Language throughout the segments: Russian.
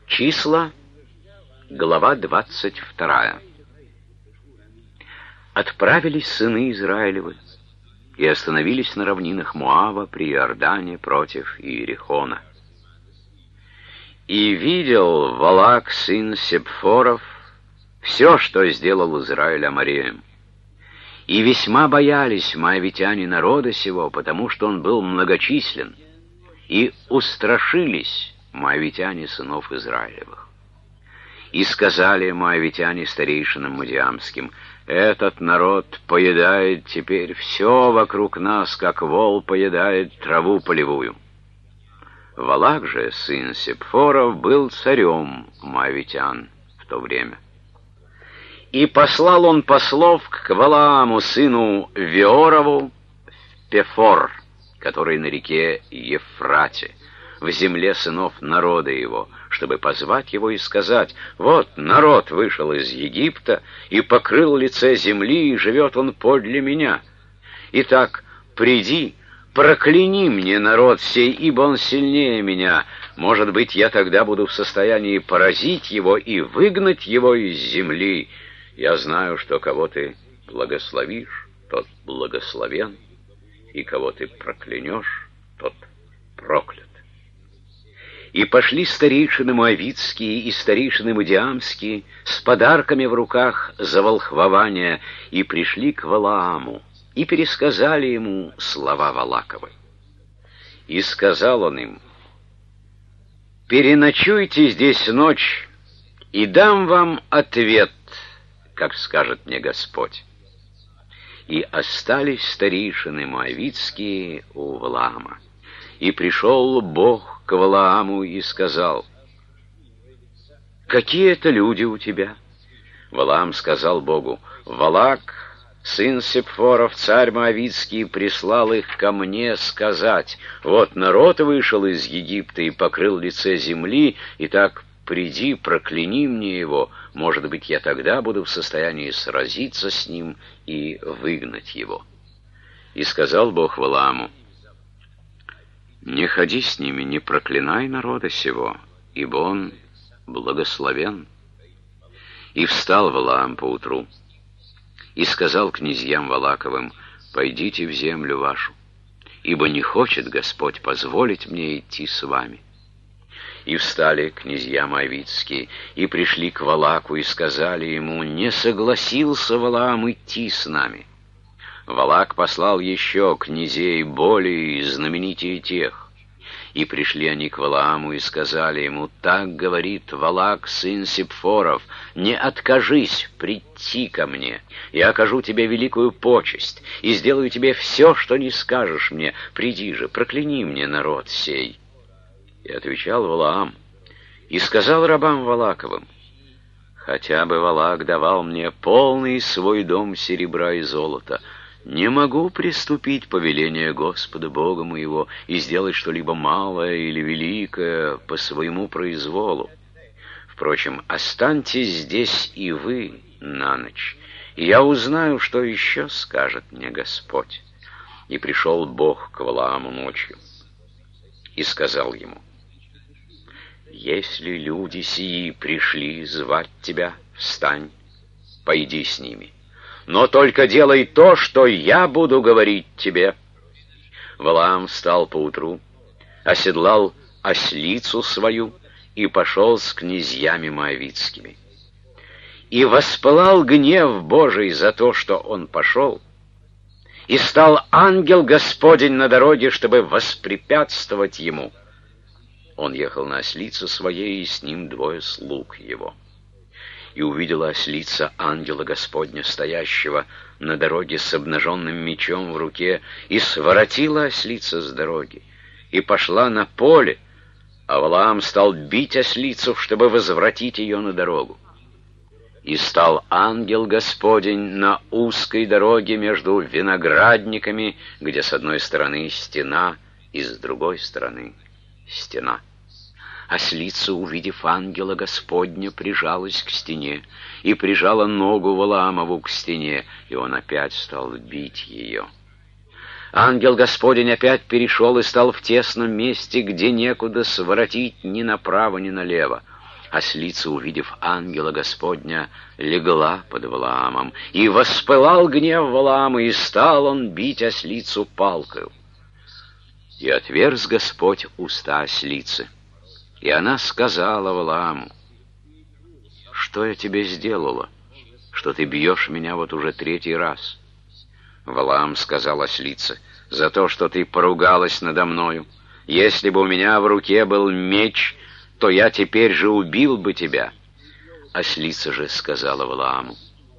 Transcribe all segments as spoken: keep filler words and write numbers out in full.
Числа, глава двадцать вторая. Отправились сыны Израилевы и остановились на равнинах Моава при Иордане против Иерихона. И видел Валак, сын Сепфоров, все, что сделал Израиль Амореем. И весьма боялись моавитяне народа сего, потому что он был многочислен, и устрашились моавитяне сынов Израилевых. И сказали моавитяне старейшинам мадиамским: «Этот народ поедает теперь все вокруг нас, как вол поедает траву полевую». Валак же, сын Сепфоров, был царем моавитян в то время. И послал он послов к Валааму, сыну Веорову, в Пефор, который на реке Ефрате, в земле сынов народа его, чтобы позвать его и сказать: «Вот народ вышел из Египта и покрыл лице земли, и живет он подле меня. Итак, приди, прокляни мне народ сей, ибо он сильнее меня. Может быть, я тогда буду в состоянии поразить его и выгнать его из земли. Я знаю, что кого ты благословишь, тот благословен, и кого ты проклянешь, тот проклят». И пошли старейшины моавитские и старейшины мадиамские с подарками в руках за волхвование, и пришли к Валааму, и пересказали ему слова Валаковы. И сказал он им: «Переночуйте здесь ночь, и дам вам ответ, как скажет мне Господь». И остались старейшины моавитские у Валаама. И пришел Бог к Валааму и сказал: «Какие это люди у тебя?» Валаам сказал Богу: «Валак, сын Сепфоров, царь моавитский, прислал их ко мне сказать: вот народ вышел из Египта и покрыл лице земли, и так приди, прокляни мне его, может быть, я тогда буду в состоянии сразиться с ним и выгнать его». И сказал Бог Валааму: «Не ходи с ними, не проклинай народа сего, ибо он благословен». И встал Валаам поутру и сказал князьям Валаковым: «Пойдите в землю вашу, ибо не хочет Господь позволить мне идти с вами». И встали князья моавитские и пришли к Валаку и сказали ему: «Не согласился Валаам идти с нами». Валак послал еще князей более знаменитее тех. И пришли они к Валааму и сказали ему: «Так говорит Валак, сын Сепфоров, не откажись прийти ко мне. Я окажу тебе великую почесть и сделаю тебе все, что не скажешь мне. Приди же, прокляни мне народ сей». И отвечал Валаам и сказал рабам Валаковым: «Хотя бы Валак давал мне полный свой дом серебра и золота, не могу приступить повеление Господа Бога моего и сделать что-либо малое или великое по своему произволу. Впрочем, останьтесь здесь и вы на ночь, и я узнаю, что еще скажет мне Господь». И пришел Бог к Валааму ночью и сказал ему: «Если люди сии пришли звать тебя, встань, пойди с ними. Но только делай то, что я буду говорить тебе». Валаам встал поутру, оседлал ослицу свою и пошел с князьями моавитскими. И воспылал гнев Божий за то, что он пошел, и стал ангел Господень на дороге, чтобы воспрепятствовать ему. Он ехал на ослице своей, и с ним двое слуг его. И увидела ослица ангела Господня, стоящего на дороге с обнаженным мечом в руке, и своротила ослица с дороги, и пошла на поле, а Валаам стал бить ослицу, чтобы возвратить ее на дорогу. И стал ангел Господень на узкой дороге между виноградниками, где с одной стороны стена, и с другой стороны стена. Ослица, увидев ангела Господня, прижалась к стене и прижала ногу Валаамову к стене, и он опять стал бить ее. Ангел Господень опять перешел и стал в тесном месте, где некуда своротить ни направо, ни налево. Ослица, увидев ангела Господня, легла под Валаамом, и воспылал гнев Валаама, и стал он бить ослицу палкою. И отверз Господь уста ослицы, и она сказала Валааму: «Что я тебе сделала, что ты бьешь меня вот уже третий раз?» Валаам сказал ослице: «За то, что ты поругалась надо мною. Если бы у меня в руке был меч, то я теперь же убил бы тебя». Ослица же сказала Валааму: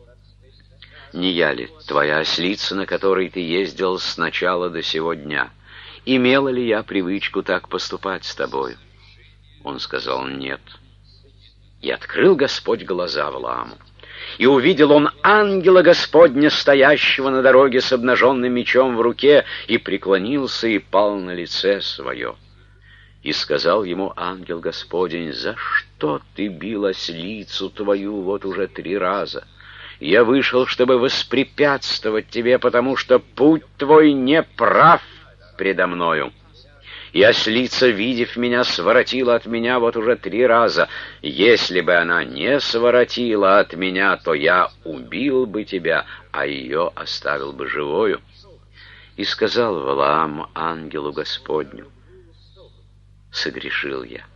«Не я ли твоя ослица, на которой ты ездил с начала до сего дня? Имела ли я привычку так поступать с тобою?» Он сказал: «Нет». И открыл Господь глаза Валааму, и увидел он ангела Господня, стоящего на дороге с обнаженным мечом в руке, и преклонился и пал на лице свое. И сказал ему ангел Господень: «За что ты бил ослицу твою вот уже три раза? Я вышел, чтобы воспрепятствовать тебе, потому что путь твой не прав предо мною. И ослица, видев меня, своротила от меня вот уже три раза. Если бы она не своротила от меня, то я убил бы тебя, а ее оставил бы живою». И сказал Валаам ангелу Господню: «Согрешил я,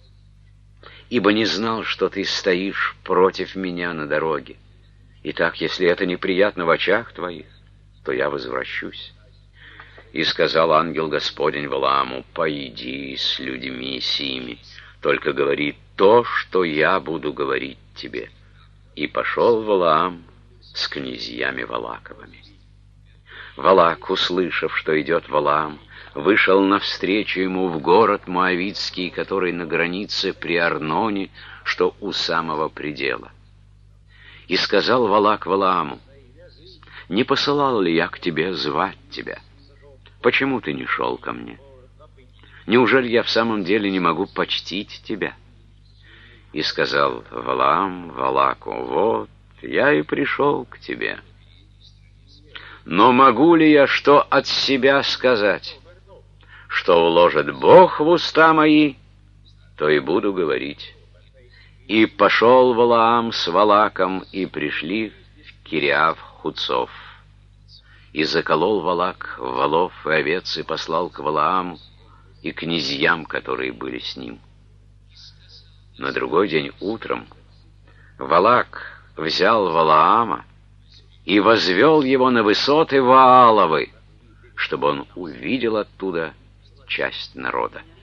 ибо не знал, что ты стоишь против меня на дороге. Итак, если это неприятно в очах твоих, то я возвращусь». И сказал ангел Господень Валааму: «Пойди с людьми сими, только говори то, что я буду говорить тебе». И пошел Валаам с князьями Валаковыми. Валак, услышав, что идет Валаам, вышел навстречу ему в город Моавитский, который на границе при Арноне, что у самого предела. И сказал Валак Валааму: «Не посылал ли я к тебе звать тебя? Почему ты не шел ко мне? Неужели я в самом деле не могу почтить тебя?» И сказал Валаам Валаку: «Вот, я и пришел к тебе. Но могу ли я что от себя сказать? Что вложит Бог в уста мои, то и буду говорить». И пошел Валаам с Валаком, и пришли в Кириав-Хуцов. И заколол Валак волов и овец, и послал к Валааму и князьям, которые были с ним. На другой день утром Валак взял Валаама и возвел его на высоты Вааловы, чтобы он увидел оттуда часть народа.